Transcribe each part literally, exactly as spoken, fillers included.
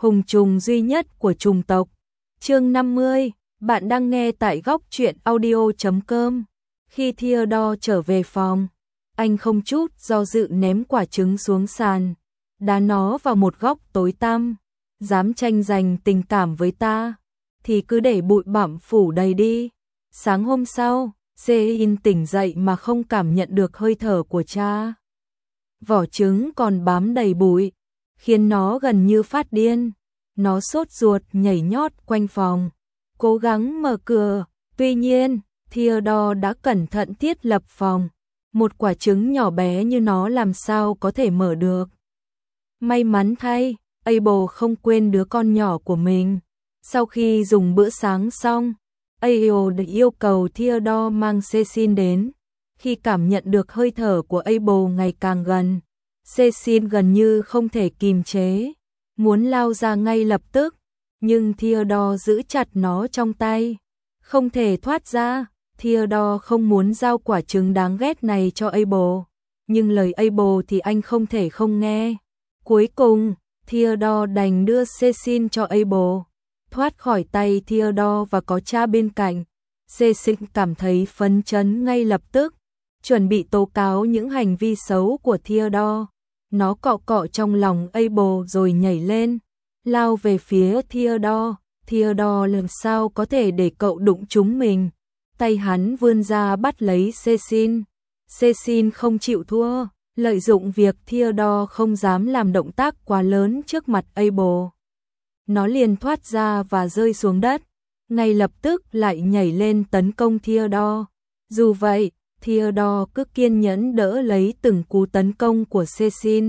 hùng trùng duy nhất của trùng tộc. Chương năm mươi, bạn đang nghe tại góc truyện audio chấm com. Khi Theodore trở về phòng, anh không chút do dự ném quả trứng xuống sàn, đá nó vào một góc tối tăm. Dám tranh giành tình cảm với ta thì cứ để bụi bặm phủ đầy đi. Sáng hôm sau, Jein tỉnh dậy mà không cảm nhận được hơi thở của cha. Vỏ trứng còn bám đầy bụi, khiến nó gần như phát điên. Nó sốt ruột nhảy nhót quanh phòng, cố gắng mở cửa. Tuy nhiên, Theodore đã cẩn thận thiết lập phòng. Một quả trứng nhỏ bé như nó làm sao có thể mở được. May mắn thay, Abel không quên đứa con nhỏ của mình. Sau khi dùng bữa sáng xong, Abel đã yêu cầu Theodore mang Cecil đến. Khi cảm nhận được hơi thở của Abel ngày càng gần, Cecil gần như không thể kìm chế, muốn lao ra ngay lập tức, nhưng Theodore giữ chặt nó trong tay, không thể thoát ra. Theodore không muốn giao quả trứng đáng ghét này cho Abel, nhưng lời Abel thì anh không thể không nghe. Cuối cùng, Theodore đành đưa Cecil cho Abel. Thoát khỏi tay Theodore và có cha bên cạnh, Cecil cảm thấy phấn chấn ngay lập tức, chuẩn bị tố cáo những hành vi xấu của Theodore. Nó cọ cọ trong lòng Abel rồi nhảy lên, lao về phía Theodore. Theodore làm sao có thể để cậu đụng trúng mình. Tay hắn vươn ra bắt lấy Cecil. Cecil không chịu thua, lợi dụng việc Theodore không dám làm động tác quá lớn trước mặt Abel. Nó liền thoát ra và rơi xuống đất, ngay lập tức lại nhảy lên tấn công Theodore. Dù vậy, Theodore cứ kiên nhẫn đỡ lấy từng cú tấn công của Cecil.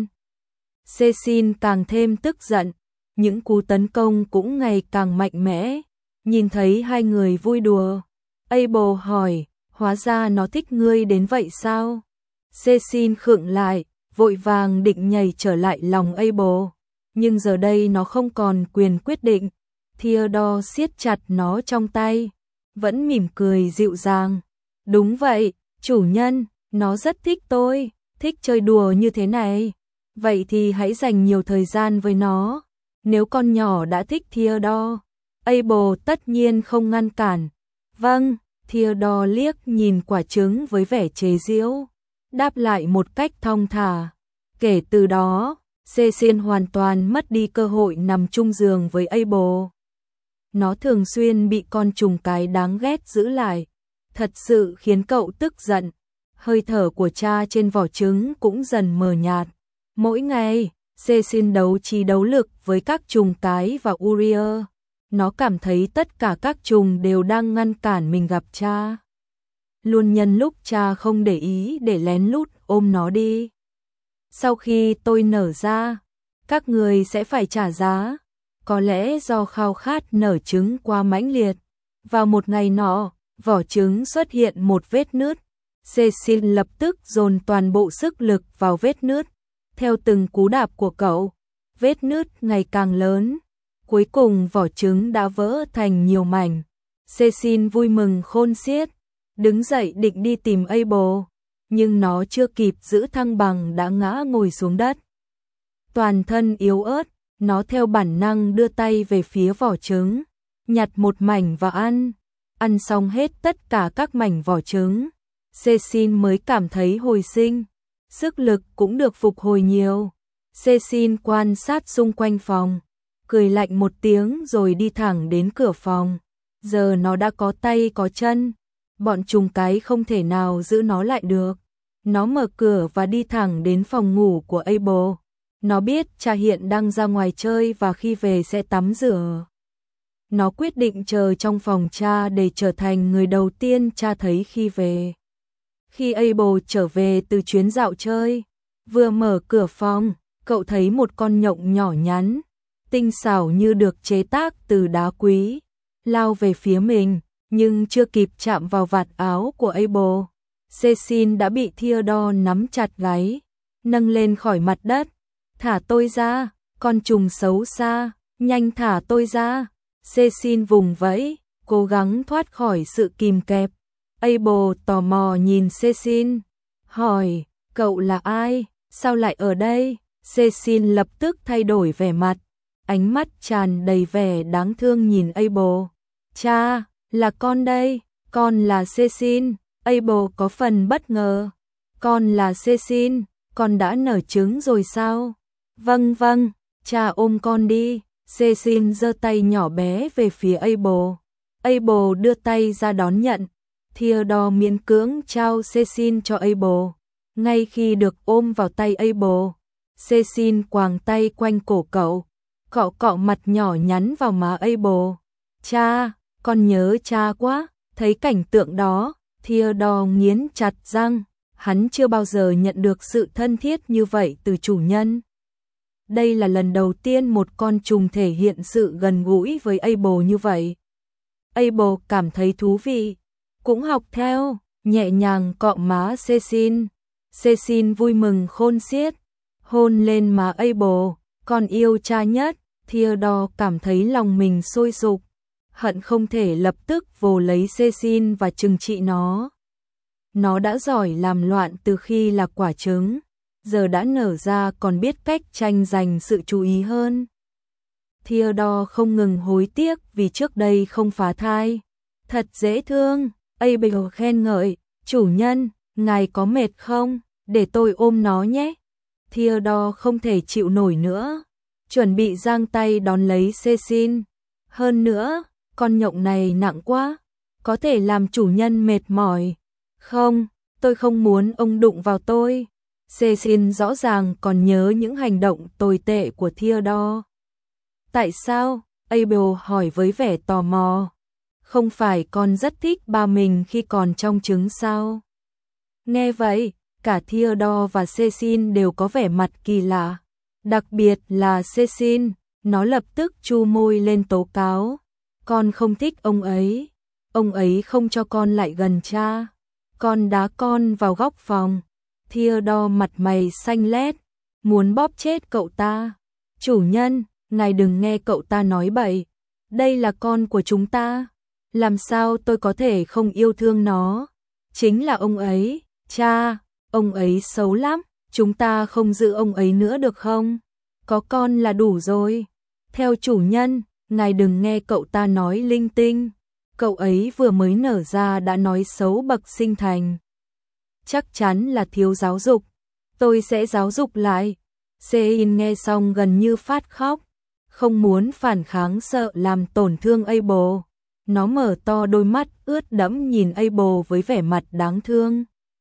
Cecil càng thêm tức giận, những cú tấn công cũng ngày càng mạnh mẽ. Nhìn thấy hai người vui đùa, Abel hỏi, hóa ra nó thích ngươi đến vậy sao? Cecil khựng lại, vội vàng định nhảy trở lại lòng Abel, nhưng giờ đây nó không còn quyền quyết định. Theodore siết chặt nó trong tay, vẫn mỉm cười dịu dàng. Đúng vậy, chủ nhân, nó rất thích tôi, thích chơi đùa như thế này. Vậy thì hãy dành nhiều thời gian với nó. Nếu con nhỏ đã thích Theodore, Abel tất nhiên không ngăn cản. Vâng, Theodore liếc nhìn quả trứng với vẻ chế giễu, đáp lại một cách thong thả. Kể từ đó, Cecil hoàn toàn mất đi cơ hội nằm chung giường với Abel. Nó thường xuyên bị con trùng cái đáng ghét giữ lại, thật sự khiến cậu tức giận. Hơi thở của cha trên vỏ trứng cũng dần mờ nhạt. Mỗi ngày, Cecil đấu trí đấu lực với các trùng cái và Uriel. Nó cảm thấy tất cả các trùng đều đang ngăn cản mình gặp cha. Luôn nhân lúc cha không để ý để lén lút ôm nó đi. Sau khi tôi nở ra, các người sẽ phải trả giá. Có lẽ do khao khát nở trứng quá mãnh liệt. Vào một ngày nọ, vỏ trứng xuất hiện một vết nứt. Cecil lập tức dồn toàn bộ sức lực vào vết nứt. Theo từng cú đạp của cậu, vết nứt ngày càng lớn. Cuối cùng vỏ trứng đã vỡ thành nhiều mảnh. Cecil vui mừng khôn xiết, đứng dậy định đi tìm Abel, nhưng nó chưa kịp giữ thăng bằng đã ngã ngồi xuống đất. Toàn thân yếu ớt, nó theo bản năng đưa tay về phía vỏ trứng, nhặt một mảnh và ăn. Ăn xong hết tất cả các mảnh vỏ trứng, Cecil mới cảm thấy hồi sinh, sức lực cũng được phục hồi nhiều. Cecil quan sát xung quanh phòng, cười lạnh một tiếng rồi đi thẳng đến cửa phòng. Giờ nó đã có tay có chân, bọn trùng cái không thể nào giữ nó lại được. Nó mở cửa và đi thẳng đến phòng ngủ của Abel. Nó biết cha hiện đang ra ngoài chơi và khi về sẽ tắm rửa. Nó quyết định chờ trong phòng cha để trở thành người đầu tiên cha thấy khi về. Khi Abel trở về từ chuyến dạo chơi, vừa mở cửa phòng, cậu thấy một con nhộng nhỏ nhắn, tinh xảo như được chế tác từ đá quý, lao về phía mình, nhưng chưa kịp chạm vào vạt áo của Abel, Cecil đã bị Theodore nắm chặt gáy, nâng lên khỏi mặt đất. Thả tôi ra, con trùng xấu xa, nhanh thả tôi ra. Cecil vùng vẫy, cố gắng thoát khỏi sự kìm kẹp. Abel tò mò nhìn Cecil, hỏi, cậu là ai, sao lại ở đây? Cecil lập tức thay đổi vẻ mặt, ánh mắt tràn đầy vẻ đáng thương nhìn Abel. Cha, là con đây, con là Cecile. Abel có phần bất ngờ. Con là Cecile, con đã nở trứng rồi sao? Vâng vâng, cha ôm con đi. Cecile giơ tay nhỏ bé về phía Abel. Abel đưa tay ra đón nhận. Theodore miễn cưỡng trao Cecile cho Abel. Ngay khi được ôm vào tay Abel, Cecile quàng tay quanh cổ cậu, cọ cọ mặt nhỏ nhắn vào má Abel. Cha, con nhớ cha quá. Thấy cảnh tượng đó, Theodore nghiến chặt răng. Hắn chưa bao giờ nhận được sự thân thiết như vậy từ chủ nhân. Đây là lần đầu tiên một con trùng thể hiện sự gần gũi với Abel như vậy. Abel cảm thấy thú vị, cũng học theo, nhẹ nhàng cọ má Cecile. Cecile vui mừng khôn xiết, hôn lên má Abel. Con yêu cha nhất. Theodore cảm thấy lòng mình sôi sục, hận không thể lập tức vồ lấy Cecile và trừng trị nó. Nó đã giỏi làm loạn từ khi là quả trứng, giờ đã nở ra còn biết cách tranh giành sự chú ý hơn. Theodore không ngừng hối tiếc vì trước đây không phá thai. Thật dễ thương. Abel khen ngợi. Chủ nhân, ngài có mệt không? Để tôi ôm nó nhé. Theodore không thể chịu nổi nữa, chuẩn bị giang tay đón lấy Cecile. Hơn nữa, con nhộng này nặng quá, có thể làm chủ nhân mệt mỏi. Không, tôi không muốn ông đụng vào tôi. Cecile rõ ràng còn nhớ những hành động tồi tệ của Theodore. Tại sao? Abel hỏi với vẻ tò mò. Không phải con rất thích ba mình khi còn trong trứng sao? Nghe vậy, cả Theodore và Cecile đều có vẻ mặt kỳ lạ. Đặc biệt là Cecile, nó lập tức chu môi lên tố cáo. Con không thích ông ấy. Ông ấy không cho con lại gần cha. Con đá con vào góc phòng. Theodore mặt mày xanh lét, muốn bóp chết cậu ta. Chủ nhân, ngài đừng nghe cậu ta nói bậy. Đây là con của chúng ta. Làm sao tôi có thể không yêu thương nó? Chính là ông ấy. Cha, ông ấy xấu lắm. Chúng ta không giữ ông ấy nữa được không? Có con là đủ rồi. Theo chủ nhân, ngài đừng nghe cậu ta nói linh tinh. Cậu ấy vừa mới nở ra đã nói xấu bậc sinh thành. Chắc chắn là thiếu giáo dục. Tôi sẽ giáo dục lại. Cecile nghe xong gần như phát khóc. Không muốn phản kháng sợ làm tổn thương Abel. Nó mở to đôi mắt ướt đẫm nhìn Abel với vẻ mặt đáng thương.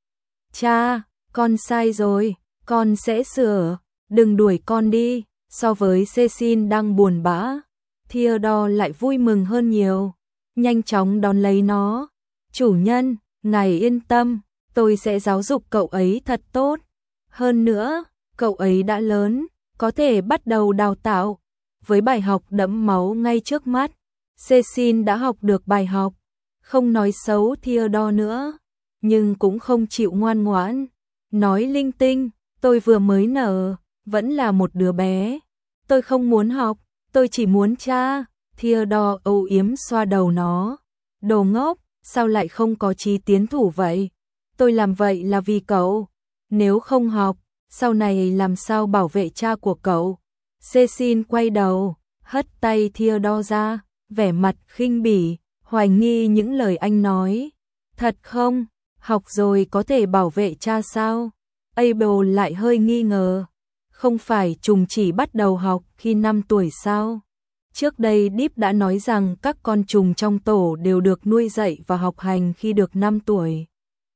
Cha, con sai rồi, con sẽ sửa. Đừng đuổi con đi. So với Cecile đang buồn bã, Theodore lại vui mừng hơn nhiều. Nhanh chóng đón lấy nó. Chủ nhân, ngài yên tâm, tôi sẽ giáo dục cậu ấy thật tốt. Hơn nữa, cậu ấy đã lớn, có thể bắt đầu đào tạo. Với bài học đẫm máu ngay trước mắt, Cecile đã học được bài học. Không nói xấu Theodore nữa, nhưng cũng không chịu ngoan ngoãn. Nói linh tinh, tôi vừa mới nở, vẫn là một đứa bé. Tôi không muốn học, tôi chỉ muốn cha. Theodore âu yếm xoa đầu nó. Đồ ngốc, sao lại không có chí tiến thủ vậy? Tôi làm vậy là vì cậu. Nếu không học, sau này làm sao bảo vệ cha của cậu? Cecile quay đầu, hất tay Theodore ra, vẻ mặt khinh bỉ, hoài nghi những lời anh nói. Thật không? Học rồi có thể bảo vệ cha sao? Abel lại hơi nghi ngờ. Không phải trùng chỉ bắt đầu học khi năm tuổi sao? Trước đây Deep đã nói rằng các con trùng trong tổ đều được nuôi dạy và học hành khi được năm tuổi.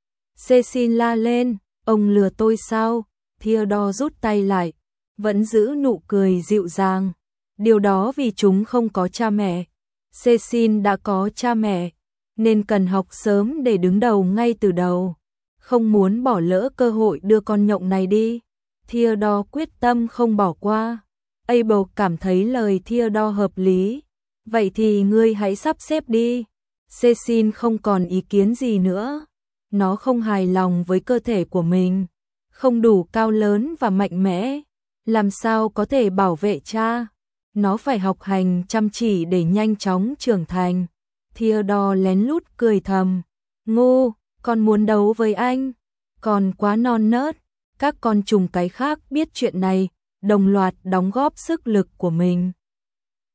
Cecile la lên, ông lừa tôi sao? Theodore rút tay lại, vẫn giữ nụ cười dịu dàng. Điều đó vì chúng không có cha mẹ. Cecile đã có cha mẹ, nên cần học sớm để đứng đầu ngay từ đầu. Không muốn bỏ lỡ cơ hội đưa con nhộng này đi. Theodore quyết tâm không bỏ qua. Abel cảm thấy lời Theodore hợp lý. Vậy thì ngươi hãy sắp xếp đi. Cecile không còn ý kiến gì nữa. Nó không hài lòng với cơ thể của mình. Không đủ cao lớn và mạnh mẽ. Làm sao có thể bảo vệ cha? Nó phải học hành chăm chỉ để nhanh chóng trưởng thành. Theodore lén lút cười thầm. Ngu, con muốn đấu với anh. Còn quá non nớt. Các con trùng cái khác biết chuyện này, đồng loạt đóng góp sức lực của mình.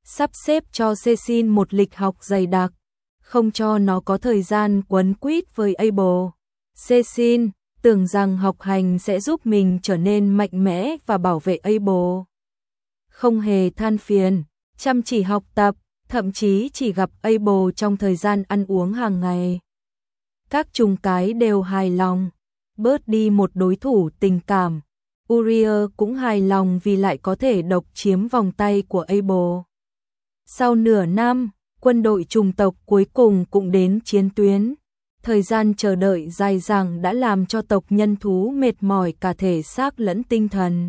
sắp xếp cho Cecil một lịch học dày đặc, không cho nó có thời gian quấn quýt với Abel. Cecil tưởng rằng học hành sẽ giúp mình trở nên mạnh mẽ và bảo vệ Abel. Không hề than phiền, chăm chỉ học tập, thậm chí chỉ gặp Abel trong thời gian ăn uống hàng ngày. Các trùng cái đều hài lòng, bớt đi một đối thủ tình cảm. Uriel cũng hài lòng vì lại có thể độc chiếm vòng tay của Abel. Sau nửa năm, quân đội trùng tộc cuối cùng cũng đến chiến tuyến. Thời gian chờ đợi dài dằng đã làm cho tộc nhân thú mệt mỏi cả thể xác lẫn tinh thần.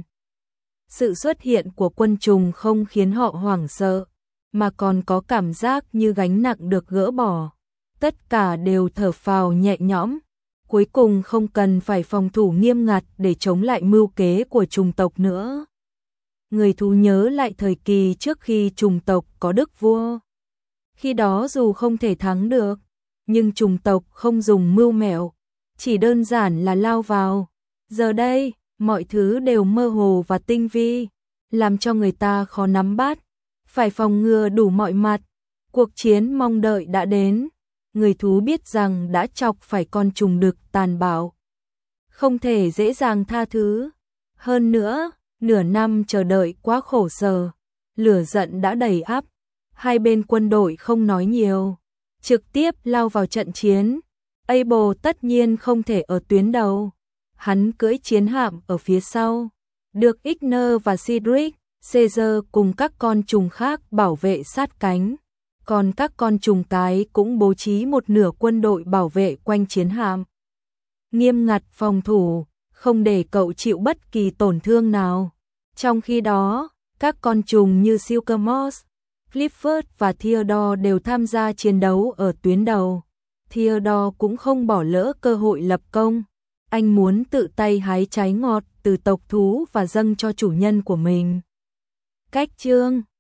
Sự xuất hiện của quân trùng không khiến họ hoảng sợ, mà còn có cảm giác như gánh nặng được gỡ bỏ. Tất cả đều thở phào nhẹ nhõm, cuối cùng không cần phải phòng thủ nghiêm ngặt để chống lại mưu kế của trùng tộc nữa. Người thú nhớ lại thời kỳ trước khi trùng tộc có đức vua. Khi đó dù không thể thắng được, nhưng trùng tộc không dùng mưu mẹo, chỉ đơn giản là lao vào. Giờ đây, mọi thứ đều mơ hồ và tinh vi, làm cho người ta khó nắm bắt, phải phòng ngừa đủ mọi mặt. Cuộc chiến mong đợi đã đến, người thú biết rằng đã chọc phải con trùng đực tàn bạo, không thể dễ dàng tha thứ. Hơn nữa, nửa năm chờ đợi quá khổ sở, lửa giận đã đầy ắp, hai bên quân đội không nói nhiều, trực tiếp lao vào trận chiến. Abel tất nhiên không thể ở tuyến đầu, hắn cưỡi chiến hạm ở phía sau, được Igner và Cedric, Caesar cùng các con trùng khác bảo vệ sát cánh, còn các con trùng cái cũng bố trí một nửa quân đội bảo vệ quanh chiến hạm, nghiêm ngặt phòng thủ, không để cậu chịu bất kỳ tổn thương nào. Trong khi đó, các con trùng như Silkermoss, Clifford và Theodore đều tham gia chiến đấu ở tuyến đầu. Theodore cũng không bỏ lỡ cơ hội lập công, anh muốn tự tay hái trái ngọt từ tộc thú và dâng cho chủ nhân của mình. Cách chương